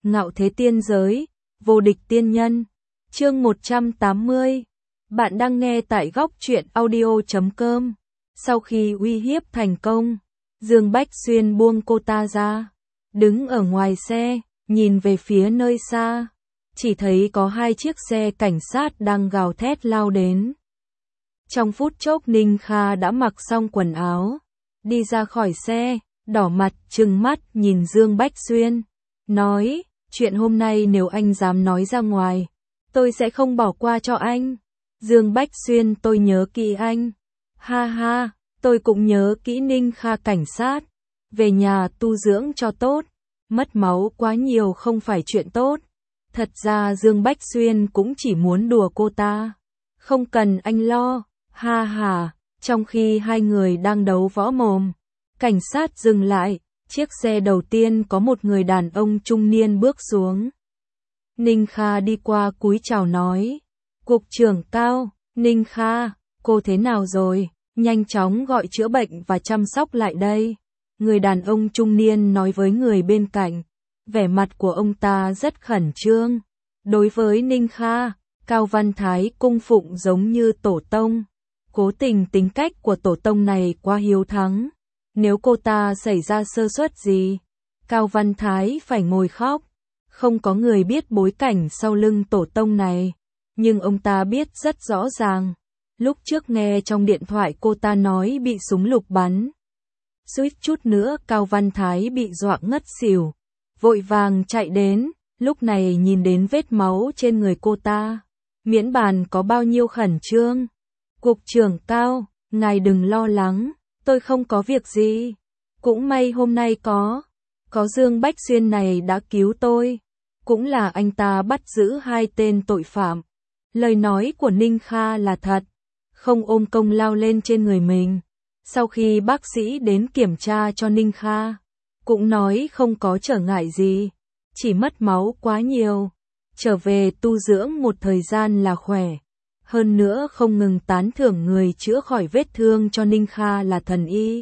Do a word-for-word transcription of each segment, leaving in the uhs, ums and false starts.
Ngạo thế tiên giới, vô địch tiên nhân. Chương một trăm tám mươi. Bạn đang nghe tại góc truyện audio chấm com. Sau khi uy hiếp thành công, Dương Bách Xuyên buông cô ta ra, đứng ở ngoài xe, nhìn về phía nơi xa, chỉ thấy có hai chiếc xe cảnh sát đang gào thét lao đến. Trong phút chốc Ninh Kha đã mặc xong quần áo, đi ra khỏi xe, đỏ mặt trừng mắt nhìn Dương Bách Xuyên, nói, chuyện hôm nay nếu anh dám nói ra ngoài, tôi sẽ không bỏ qua cho anh. Dương Bách Xuyên, tôi nhớ kỹ anh. Ha ha, tôi cũng nhớ kỹ Ninh Kha cảnh sát. Về nhà tu dưỡng cho tốt, mất máu quá nhiều không phải chuyện tốt. Thật ra Dương Bách Xuyên cũng chỉ muốn đùa cô ta. Không cần anh lo, ha ha. Trong khi hai người đang đấu võ mồm, cảnh sát dừng lại, chiếc xe đầu tiên có một người đàn ông trung niên bước xuống. Ninh Kha đi qua cúi chào nói, Cục trưởng Cao, Ninh Kha, cô thế nào rồi, nhanh chóng gọi chữa bệnh và chăm sóc lại đây. Người đàn ông trung niên nói với người bên cạnh, vẻ mặt của ông ta rất khẩn trương. Đối với Ninh Kha, Cao Văn Thái cung phụng giống như tổ tông. Cố tình tính cách của tổ tông này quá hiếu thắng. Nếu cô ta xảy ra sơ suất gì, Cao Văn Thái phải ngồi khóc. Không có người biết bối cảnh sau lưng tổ tông này, nhưng ông ta biết rất rõ ràng. Lúc trước nghe trong điện thoại cô ta nói bị súng lục bắn. Suýt chút nữa Cao Văn Thái bị dọa ngất xỉu, vội vàng chạy đến, lúc này nhìn đến vết máu trên người cô ta, miễn bàn có bao nhiêu khẩn trương. Cục trưởng Cao, ngài đừng lo lắng, tôi không có việc gì. Cũng may hôm nay có, có Dương Bách Xuyên này đã cứu tôi. Cũng là anh ta bắt giữ hai tên tội phạm. Lời nói của Ninh Kha là thật, không ôm công lao lên trên người mình. Sau khi bác sĩ đến kiểm tra cho Ninh Kha, cũng nói không có trở ngại gì, chỉ mất máu quá nhiều. Trở về tu dưỡng một thời gian là khỏe. Hơn nữa không ngừng tán thưởng người chữa khỏi vết thương cho Ninh Kha là thần y.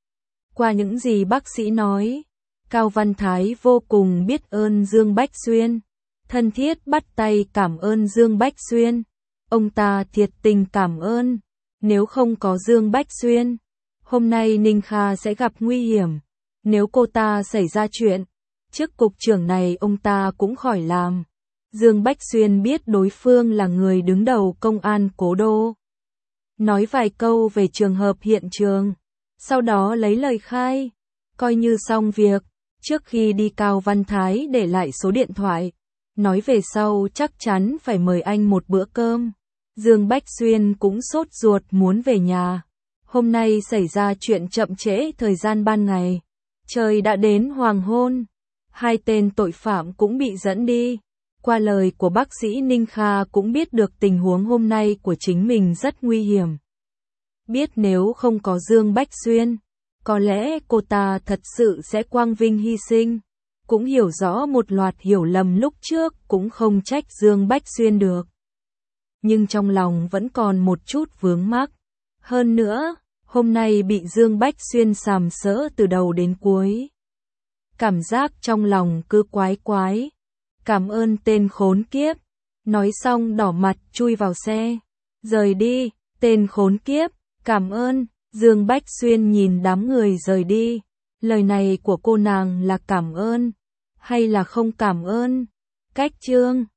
Qua những gì bác sĩ nói, Cao Văn Thái vô cùng biết ơn Dương Bách Xuyên, thân thiết bắt tay cảm ơn Dương Bách Xuyên. Ông ta thiệt tình cảm ơn, nếu không có Dương Bách Xuyên, hôm nay Ninh Kha sẽ gặp nguy hiểm. Nếu cô ta xảy ra chuyện, chức cục trưởng này ông ta cũng khỏi làm. Dương Bách Xuyên biết đối phương là người đứng đầu công an Cố Đô. Nói vài câu về trường hợp hiện trường, sau đó lấy lời khai, coi như xong việc. Trước khi đi Cao Văn Thái để lại số điện thoại, nói về sau chắc chắn phải mời anh một bữa cơm. Dương Bách Xuyên cũng sốt ruột muốn về nhà. Hôm nay xảy ra chuyện chậm trễ thời gian ban ngày. Trời đã đến hoàng hôn. Hai tên tội phạm cũng bị dẫn đi. Qua lời của bác sĩ Ninh Kha cũng biết được tình huống hôm nay của chính mình rất nguy hiểm. Biết nếu không có Dương Bách Xuyên, có lẽ cô ta thật sự sẽ quang vinh hy sinh. Cũng hiểu rõ một loạt hiểu lầm lúc trước cũng không trách Dương Bách Xuyên được. Nhưng trong lòng vẫn còn một chút vướng mắc. Hơn nữa, hôm nay bị Dương Bách Xuyên sàm sỡ từ đầu đến cuối. Cảm giác trong lòng cứ quái quái. Cảm ơn tên khốn kiếp. Nói xong đỏ mặt chui vào xe. Rời đi, tên khốn kiếp, cảm ơn. Dương Bách Xuyên nhìn đám người rời đi. Lời này của cô nàng là cảm ơn, hay là không cảm ơn? Cách chương